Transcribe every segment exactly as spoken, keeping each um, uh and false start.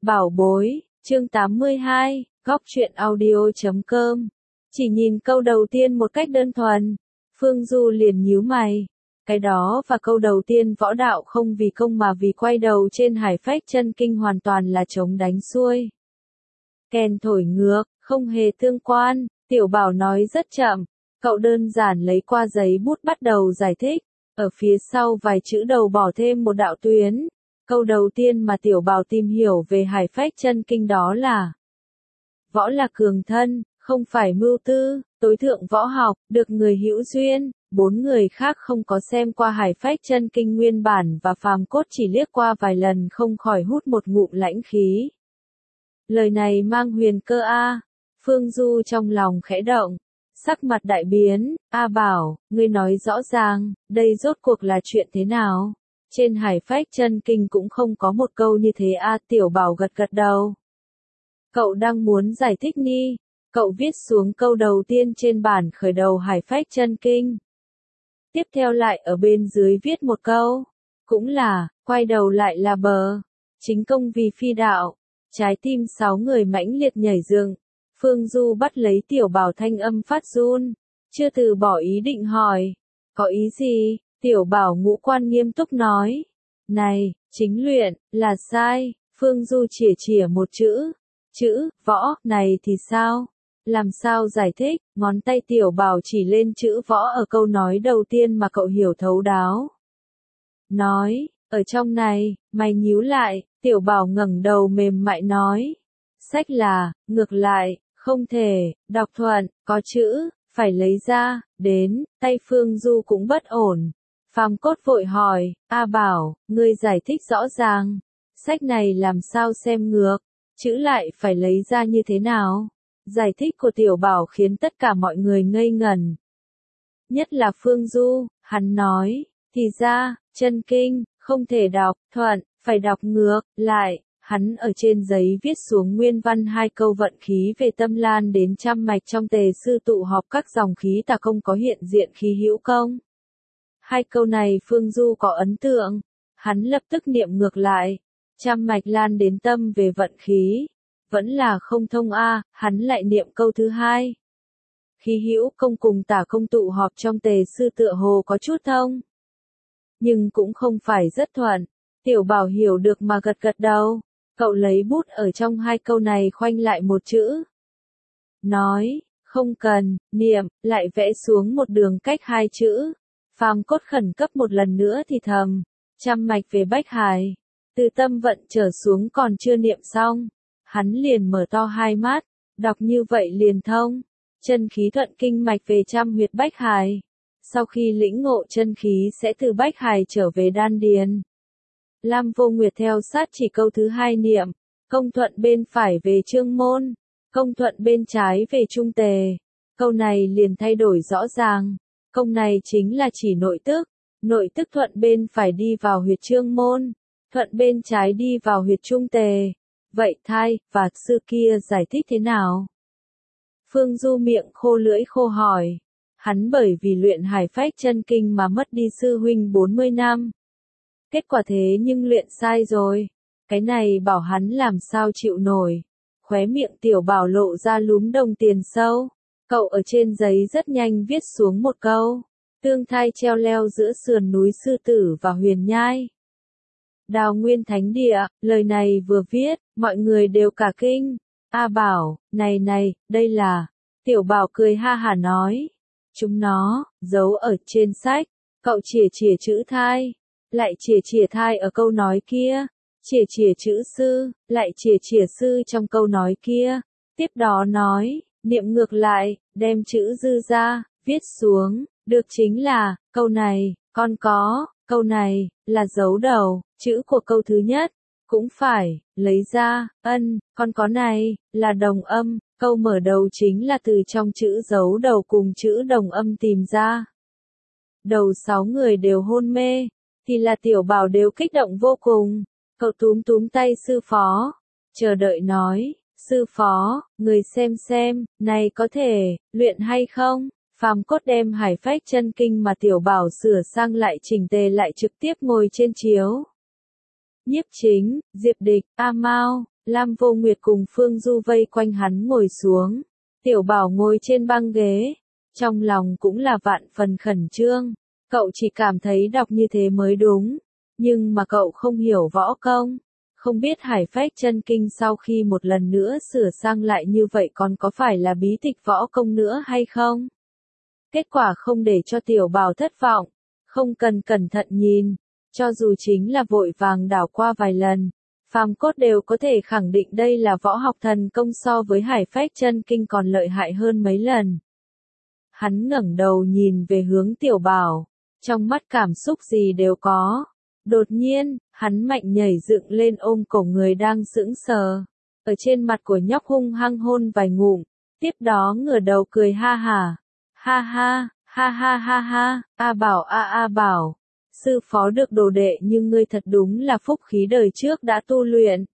Bảo bối, chương tám mươi hai, góc truyện audio chấm com. Chỉ nhìn câu đầu tiên một cách đơn thuần, Phương Du liền nhíu mày. Cái đó và câu đầu tiên võ đạo không vì công mà vì quay đầu trên hải phách chân kinh hoàn toàn là chống đánh xuôi. Kèn thổi ngược, không hề tương quan, Tiểu Bảo nói rất chậm, cậu đơn giản lấy qua giấy bút bắt đầu giải thích, ở phía sau vài chữ đầu bỏ thêm một đạo tuyến. Câu đầu tiên mà Tiểu Bảo tìm hiểu về hải phách chân kinh đó là: võ là cường thân, không phải mưu tư, tối thượng võ học, được người hữu duyên. Bốn người khác không có xem qua hải phách chân kinh nguyên bản và phàm cốt chỉ liếc qua vài lần không khỏi hút một ngụm lãnh khí. Lời này mang huyền cơ a. Phương Du trong lòng khẽ động, sắc mặt đại biến. A Bảo, ngươi nói rõ ràng, đây rốt cuộc là chuyện thế nào? Trên hải phách chân kinh cũng không có một câu như thế a. Tiểu Bảo gật gật đầu. Cậu đang muốn giải thích ni? Cậu viết xuống câu đầu tiên trên bản khởi đầu hải phách chân kinh. Tiếp theo lại ở bên dưới viết một câu, cũng là, quay đầu lại là bờ, chính công vì phi đạo. Trái tim sáu người mãnh liệt nhảy dựng. Phương Du bắt lấy Tiểu Bảo thanh âm phát run, chưa từ bỏ ý định hỏi, có ý gì? Tiểu Bảo ngũ quan nghiêm túc nói, này, chính luyện, là sai. Phương Du chỉa chỉa một chữ, chữ, võ, này thì sao? Làm sao giải thích? Ngón tay Tiểu Bảo chỉ lên chữ võ ở câu nói đầu tiên mà cậu hiểu thấu đáo. Nói, ở trong này, mày nhíu lại. Tiểu Bảo ngẩng đầu mềm mại nói, sách là, ngược lại, không thể, đọc thuận, có chữ, phải lấy ra, đến, tay Phương Du cũng bất ổn. Phàm Cốt vội hỏi, A Bảo, ngươi giải thích rõ ràng, sách này làm sao xem ngược, chữ lại phải lấy ra như thế nào? Giải thích của Tiểu Bảo khiến tất cả mọi người ngây ngẩn. Nhất là Phương Du, hắn nói, thì ra, chân kinh, không thể đọc thuận, phải đọc ngược lại. Hắn ở trên giấy viết xuống nguyên văn hai câu vận khí về tâm lan đến trăm mạch trong tề sư tụ họp các dòng khí tà công có hiện diện khí hữu công. Hai câu này Phương Du có ấn tượng, hắn lập tức niệm ngược lại, trăm mạch lan đến tâm về vận khí, vẫn là không thông a. Hắn lại niệm câu thứ hai, khí hữu công cùng tả công tụ họp trong tề sư tựa hồ có chút thông, nhưng cũng không phải rất thuận. Tiểu Bảo hiểu được mà gật gật đầu, cậu lấy bút ở trong hai câu này khoanh lại một chữ. Nói, không cần, niệm, lại vẽ xuống một đường cách hai chữ. Phàm Cốt khẩn cấp một lần nữa thì thầm, trăm mạch về bách hải, từ tâm vận trở xuống còn chưa niệm xong. Hắn liền mở to hai mắt, đọc như vậy liền thông, chân khí thuận kinh mạch về trăm huyệt bách hải. Sau khi lĩnh ngộ chân khí sẽ từ bách hải trở về đan điền. Lam Vô Nguyệt theo sát chỉ câu thứ hai niệm, công thuận bên phải về trương môn, công thuận bên trái về trung tề. Câu này liền thay đổi rõ ràng, công này chính là chỉ nội tức, nội tức thuận bên phải đi vào huyệt trương môn, thuận bên trái đi vào huyệt trung tề. Vậy thai, và sư kia giải thích thế nào? Phương Du miệng khô lưỡi khô hỏi, hắn bởi vì luyện hải phách chân kinh mà mất đi sư huynh bốn mươi năm. Kết quả thế nhưng luyện sai rồi, cái này bảo hắn làm sao chịu nổi. Khóe miệng Tiểu Bảo lộ ra lúm đồng tiền sâu, cậu ở trên giấy rất nhanh viết xuống một câu, tương thai treo leo giữa sườn núi Sư Tử và Huyền Nhai. Đào Nguyên Thánh Địa. Lời này vừa viết, mọi người đều cả kinh. A Bảo, này này, đây là... Tiểu Bảo cười ha hả nói, chúng nó, giấu ở trên sách. Cậu chỉa chỉa chữ thai, lại chỉa chỉa thai ở câu nói kia, chỉa chỉa chữ sư, lại chỉa chỉa sư trong câu nói kia. Tiếp đó nói, niệm ngược lại, đem chữ dư ra, viết xuống, được chính là, câu này, con có, câu này, là dấu đầu, chữ của câu thứ nhất, cũng phải, lấy ra, ân, con có này, là đồng âm, câu mở đầu chính là từ trong chữ dấu đầu cùng chữ đồng âm tìm ra. Đầu sáu người đều hôn mê, thì là Tiểu Bảo đều kích động vô cùng, cậu túm túm tay sư phó, chờ đợi nói, sư phó, người xem xem, này có thể, luyện hay không? Phàm Cốt đem hải phách chân kinh mà Tiểu Bảo sửa sang lại chỉnh tề lại trực tiếp ngồi trên chiếu. Nhiếp Chính, Diệp Địch, A Mao, Lam Vô Nguyệt cùng Phương Du vây quanh hắn ngồi xuống. Tiểu Bảo ngồi trên băng ghế. Trong lòng cũng là vạn phần khẩn trương. Cậu chỉ cảm thấy đọc như thế mới đúng. Nhưng mà cậu không hiểu võ công. Không biết Hải Phách Chân Kinh sau khi một lần nữa sửa sang lại như vậy còn có phải là bí tịch võ công nữa hay không? Kết quả không để cho Tiểu Bảo thất vọng. Không cần cẩn thận nhìn. Cho dù chính là vội vàng đảo qua vài lần. Phàm Cốt đều có thể khẳng định đây là võ học thần công so với Hải Phách Chân Kinh còn lợi hại hơn mấy lần. Hắn ngẩng đầu nhìn về hướng Tiểu Bảo. Trong mắt cảm xúc gì đều có. Đột nhiên, hắn mạnh nhảy dựng lên ôm cổ người đang sững sờ. Ở trên mặt của nhóc hung hăng hôn vài ngụm. Tiếp đó ngửa đầu cười ha hả. Ha ha, ha ha ha ha, A Bảo a A Bảo. Sư phó được đồ đệ nhưng ngươi thật đúng là phúc khí đời trước đã tu luyện.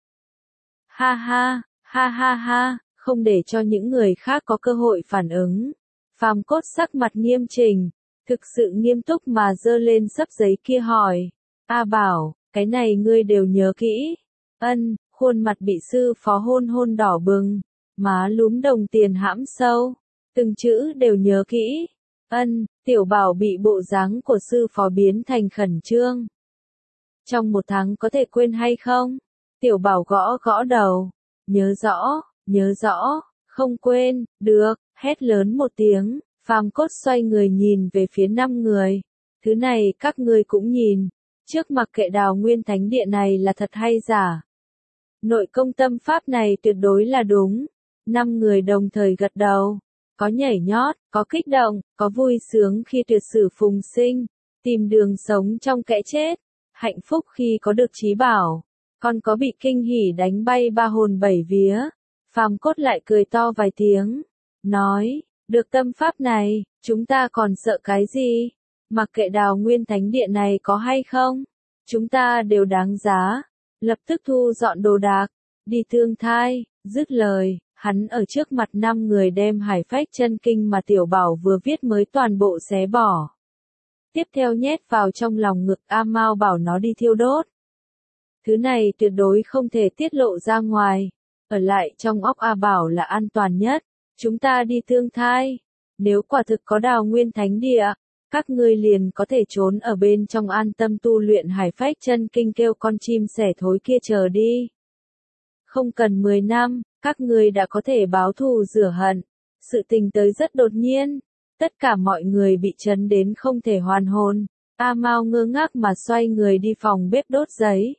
Ha ha, ha ha ha, không để cho những người khác có cơ hội phản ứng. Phàm Cốt sắc mặt nghiêm chỉnh, thực sự nghiêm túc mà giơ lên xấp giấy kia hỏi. A Bảo, cái này ngươi đều nhớ kỹ. Ân, khuôn mặt bị sư phó hôn hôn đỏ bừng, má lúm đồng tiền hãm sâu, từng chữ đều nhớ kỹ. Ân, Tiểu Bảo bị bộ dáng của sư phó biến thành khẩn trương. Trong một tháng có thể quên hay không? Tiểu Bảo gõ gõ đầu. Nhớ rõ, nhớ rõ, không quên, được, hét lớn một tiếng. Phàm Cốt xoay người nhìn về phía năm người. Thứ này các ngươi cũng nhìn. Trước mặc kệ Đào Nguyên Thánh Địa này là thật hay giả. Nội công tâm pháp này tuyệt đối là đúng. Năm người đồng thời gật đầu. Có nhảy nhót, có kích động, có vui sướng khi tuyệt sử phùng sinh, tìm đường sống trong kẽ chết, hạnh phúc khi có được trí bảo, còn có bị kinh hỉ đánh bay ba hồn bảy vía. Phàm Cốt lại cười to vài tiếng, nói, được tâm pháp này, chúng ta còn sợ cái gì? Mặc kệ Đào Nguyên Thánh Địa này có hay không, chúng ta đều đáng giá. Lập tức thu dọn đồ đạc, đi thương thai, dứt lời. Hắn ở trước mặt năm người đem Hải Phách Chân Kinh mà Tiểu Bảo vừa viết mới toàn bộ xé bỏ. Tiếp theo nhét vào trong lòng ngực A Mao bảo nó đi thiêu đốt. Thứ này tuyệt đối không thể tiết lộ ra ngoài. Ở lại trong óc A Bảo là an toàn nhất. Chúng ta đi thương thai. Nếu quả thực có Đào Nguyên Thánh Địa, các ngươi liền có thể trốn ở bên trong an tâm tu luyện Hải Phách Chân Kinh kêu con chim sẻ thối kia chờ đi. Không cần mười năm. Các ngươi đã có thể báo thù rửa hận. Sự tình tới rất đột nhiên. Tất cả mọi người bị chấn đến không thể hoàn hồn. A Mao ngơ ngác mà xoay người đi phòng bếp đốt giấy.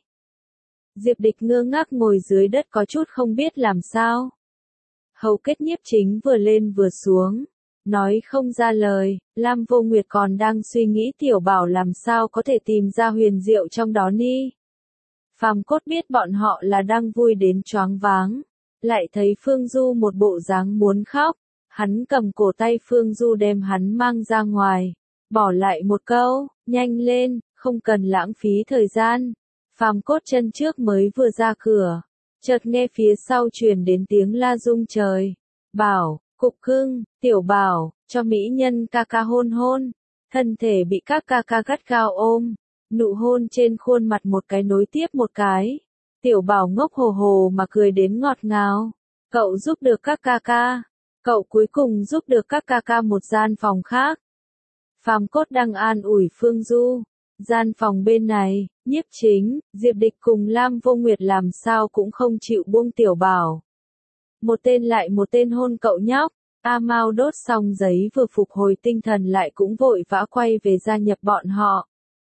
Diệp Địch ngơ ngác ngồi dưới đất có chút không biết làm sao. Hầu Kết Nhiếp Chính vừa lên vừa xuống. Nói không ra lời, Lam Vô Nguyệt còn đang suy nghĩ Tiểu Bảo làm sao có thể tìm ra huyền diệu trong đó ni. Phàm Cốt biết bọn họ là đang vui đến choáng váng. Lại thấy Phương Du một bộ dáng muốn khóc, hắn cầm cổ tay Phương Du đem hắn mang ra ngoài, bỏ lại một câu, nhanh lên, không cần lãng phí thời gian. Phàm Cốt chân trước mới vừa ra cửa, chợt nghe phía sau truyền đến tiếng la rung trời. Bảo, Cục Cưng, Tiểu Bảo, cho mỹ nhân ca ca hôn hôn, thân thể bị các ca ca gắt gao ôm, nụ hôn trên khuôn mặt một cái nối tiếp một cái. Tiểu Bảo ngốc hồ hồ mà cười đến ngọt ngào. Cậu giúp được các ca ca. Cậu cuối cùng giúp được các ca ca một gian phòng khác. Phàm Cốt đang an ủi Phương Du. Gian phòng bên này, Nhiếp Chính, Diệp Địch cùng Lam Vô Nguyệt làm sao cũng không chịu buông Tiểu Bảo. Một tên lại một tên hôn cậu nhóc. A Mao đốt xong giấy vừa phục hồi tinh thần lại cũng vội vã quay về gia nhập bọn họ.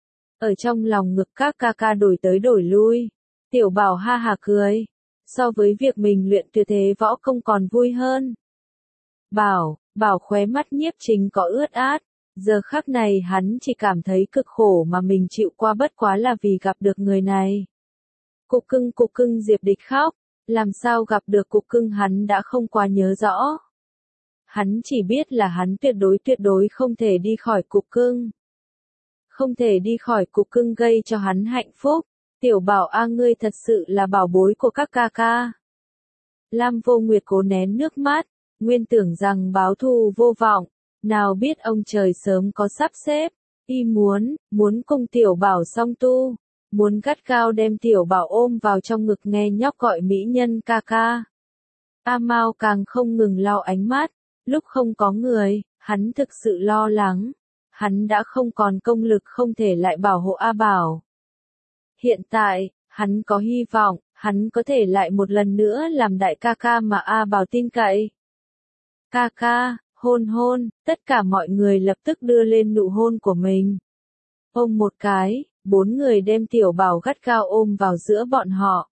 Ở trong lòng ngực các ca ca đổi tới đổi lui. Tiểu Bảo ha hà cười. So với việc mình luyện tuyệt thế võ công còn vui hơn. Bảo, Bảo khóe mắt Nhiếp Chính có ướt át. Giờ khắc này hắn chỉ cảm thấy cực khổ mà mình chịu qua bất quá là vì gặp được người này. Cục Cưng Cục Cưng Diệp Địch khóc. Làm sao gặp được Cục Cưng hắn đã không quá nhớ rõ. Hắn chỉ biết là hắn tuyệt đối tuyệt đối không thể đi khỏi Cục Cưng. Không thể đi khỏi Cục Cưng gây cho hắn hạnh phúc. Tiểu Bảo a ngươi thật sự là bảo bối của các ca ca. Lam Vô Nguyệt cố nén nước mắt, nguyên tưởng rằng báo thù vô vọng, nào biết ông trời sớm có sắp xếp, y muốn, muốn cùng Tiểu Bảo song tu. muốn gắt gao đem tiểu bảo ôm vào trong ngực nghe nhóc gọi mỹ nhân ca ca. A Mao càng không ngừng lau ánh mắt, lúc không có người, hắn thực sự lo lắng, hắn đã không còn công lực không thể lại bảo hộ A Bảo. Hiện tại, hắn có hy vọng, hắn có thể lại một lần nữa làm đại ca ca mà A Bảo tin cậy. Ca ca, hôn hôn, tất cả mọi người lập tức đưa lên nụ hôn của mình. Ôm một cái, bốn người đem tiểu bảo gắt gao ôm vào giữa bọn họ.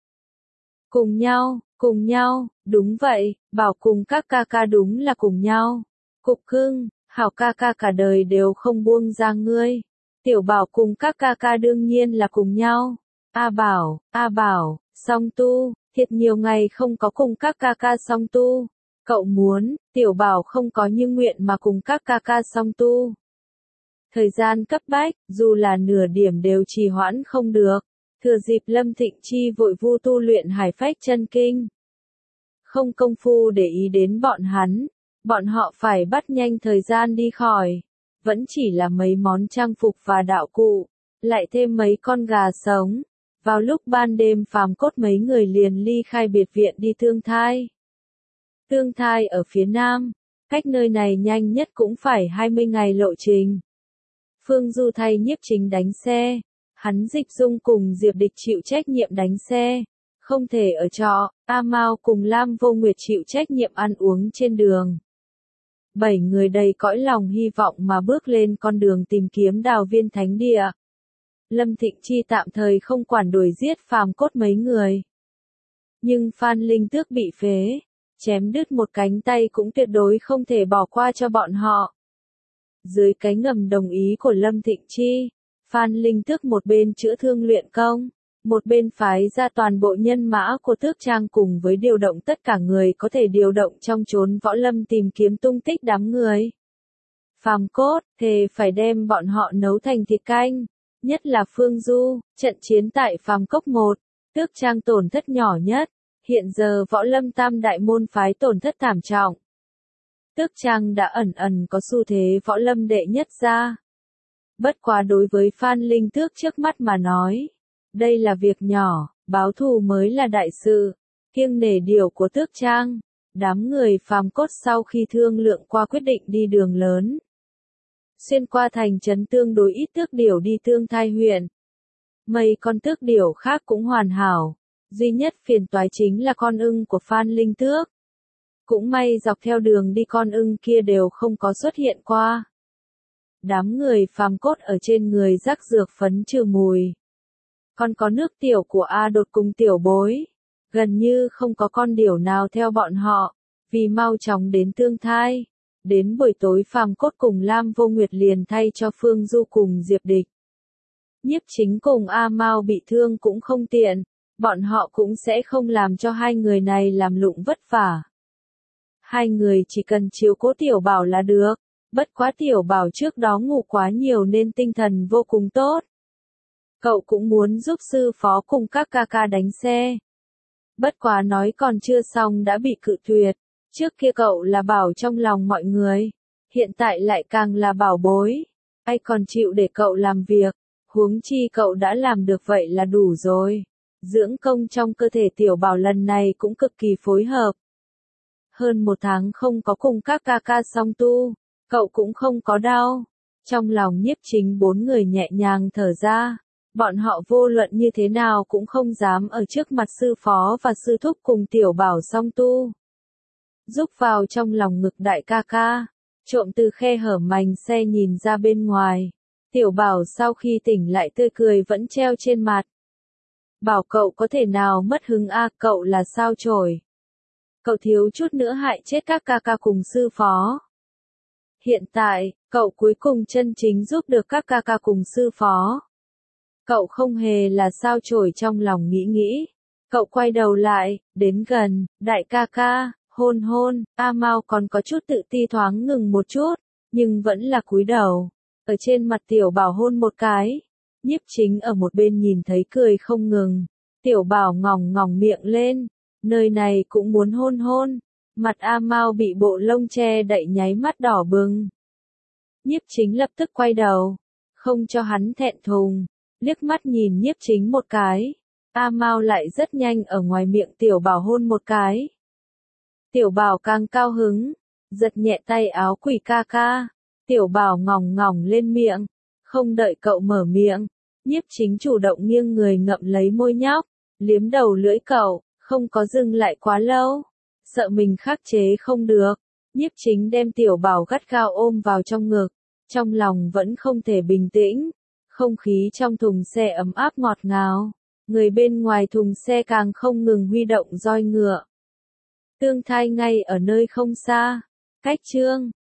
Cùng nhau, cùng nhau, đúng vậy, bảo cùng các ca ca đúng là cùng nhau. Cục cưng, hảo ca ca cả đời đều không buông ra ngươi. Tiểu bảo cùng các ca ca đương nhiên là cùng nhau. A Bảo, A Bảo, song tu, thiệt nhiều ngày không có cùng các ca ca song tu. Cậu muốn, tiểu bảo không có như nguyện mà cùng các ca ca song tu. Thời gian cấp bách, dù là nửa điểm đều trì hoãn không được. Thừa dịp Lâm Thịnh Chi vội vu tu luyện hải phách chân kinh. Không công phu để ý đến bọn hắn, bọn họ phải bắt nhanh thời gian đi khỏi. Vẫn chỉ là mấy món trang phục và đạo cụ, lại thêm mấy con gà sống. Vào lúc ban đêm Phàm Cốt mấy người liền ly khai biệt viện đi Tương Thai. Tương Thai ở phía nam, cách nơi này nhanh nhất cũng phải hai mươi ngày lộ trình. Phương Du thay Nhiếp Chính đánh xe, hắn Dịch Dung cùng Diệp Địch chịu trách nhiệm đánh xe, không thể ở trọ, A Mao cùng Lam Vô Nguyệt chịu trách nhiệm ăn uống trên đường. Bảy người đầy cõi lòng hy vọng mà bước lên con đường tìm kiếm Đào Viên Thánh Địa. Lâm Thịnh Chi tạm thời không quản đuổi giết Phàm Cốt mấy người. Nhưng Phan Linh Tước bị phế, chém đứt một cánh tay cũng tuyệt đối không thể bỏ qua cho bọn họ. Dưới cái ngầm đồng ý của Lâm Thịnh Chi, Phan Linh Tước một bên chữa thương luyện công, một bên phái ra toàn bộ nhân mã của Tước Trang cùng với điều động tất cả người có thể điều động trong chốn võ lâm tìm kiếm tung tích đám người. Phàm Cốt, thề phải đem bọn họ nấu thành thịt canh, nhất là Phương Du, trận chiến tại Phàm Cốc một, Tước Trang tổn thất nhỏ nhất, hiện giờ võ lâm tam đại môn phái tổn thất thảm trọng. Tước Trang đã ẩn ẩn có xu thế võ lâm đệ nhất ra. Bất quá đối với Phan Linh Tước trước mắt mà nói, đây là việc nhỏ, báo thù mới là đại sự. Kiêng nể điều của Tước Trang, đám người Phàm Cốt sau khi thương lượng qua quyết định đi đường lớn. Xuyên qua thành trấn tương đối ít tước điểu đi Tương Thai huyện. Mấy con tước điểu khác cũng hoàn hảo, duy nhất phiền toái chính là con ưng của Phan Linh Tước. Cũng may dọc theo đường đi con ưng kia đều không có xuất hiện qua. Đám người Phàm Cốt ở trên người rắc dược phấn trừ mùi. Còn có nước tiểu của A Đột cùng tiểu bối. Gần như không có con điểu nào theo bọn họ, vì mau chóng đến Tương Thai. Đến buổi tối Phàm Cốt cùng Lam Vô Nguyệt liền thay cho Phương Du cùng Diệp Địch. Nhiếp Chính cùng A Mao bị thương cũng không tiện, bọn họ cũng sẽ không làm cho hai người này làm lụng vất vả. Hai người chỉ cần chiếu cố tiểu bảo là được, bất quá tiểu bảo trước đó ngủ quá nhiều nên tinh thần vô cùng tốt. Cậu cũng muốn giúp sư phó cùng các ca ca đánh xe. Bất quá nói còn chưa xong đã bị cự tuyệt, trước kia cậu là bảo trong lòng mọi người, hiện tại lại càng là bảo bối, ai còn chịu để cậu làm việc, huống chi cậu đã làm được vậy là đủ rồi. Dưỡng công trong cơ thể tiểu bảo lần này cũng cực kỳ phối hợp. Hơn một tháng không có cùng các ca ca song tu, cậu cũng không có đau. Trong lòng Nhiếp Chính bốn người nhẹ nhàng thở ra, bọn họ vô luận như thế nào cũng không dám ở trước mặt sư phó và sư thúc cùng tiểu bảo song tu. Rúc vào trong lòng ngực đại ca ca, trộm từ khe hở mành xe nhìn ra bên ngoài. Tiểu bảo sau khi tỉnh lại tươi cười vẫn treo trên mặt. Bảo cậu có thể nào mất hứng a, cậu là sao chổi. Cậu thiếu chút nữa hại chết các ca ca cùng sư phó. Hiện tại, cậu cuối cùng chân chính giúp được các ca ca cùng sư phó. Cậu không hề là sao chổi trong lòng nghĩ nghĩ. Cậu quay đầu lại, đến gần, đại ca ca, hôn hôn, A Mao còn có chút tự ti thoáng ngừng một chút, nhưng vẫn là cúi đầu. Ở trên mặt tiểu bảo hôn một cái. Nhiếp Chính ở một bên nhìn thấy cười không ngừng. Tiểu bảo ngỏng ngỏng miệng lên. Nơi này cũng muốn hôn hôn. Mặt A Mao bị bộ lông che đậy nháy mắt đỏ bừng. Nhiếp Chính lập tức quay đầu. Không cho hắn thẹn thùng. liếc mắt nhìn Nhiếp Chính một cái. A Mao lại rất nhanh ở ngoài miệng Tiểu Bảo hôn một cái. Tiểu Bảo càng cao hứng, giật nhẹ tay áo Quỷ ca ca. Tiểu Bảo ngỏng ngỏng lên miệng, không đợi cậu mở miệng, Nhiếp Chính chủ động nghiêng người ngậm lấy môi nhóc, liếm đầu lưỡi cậu, không có dừng lại quá lâu. Sợ mình khắc chế không được, Nhiếp Chính đem Tiểu Bảo gắt gao ôm vào trong ngực, trong lòng vẫn không thể bình tĩnh. Không khí trong thùng xe ấm áp ngọt ngào, người bên ngoài thùng xe càng không ngừng huy động roi ngựa. Tương Thai ngay ở nơi không xa, cách Trương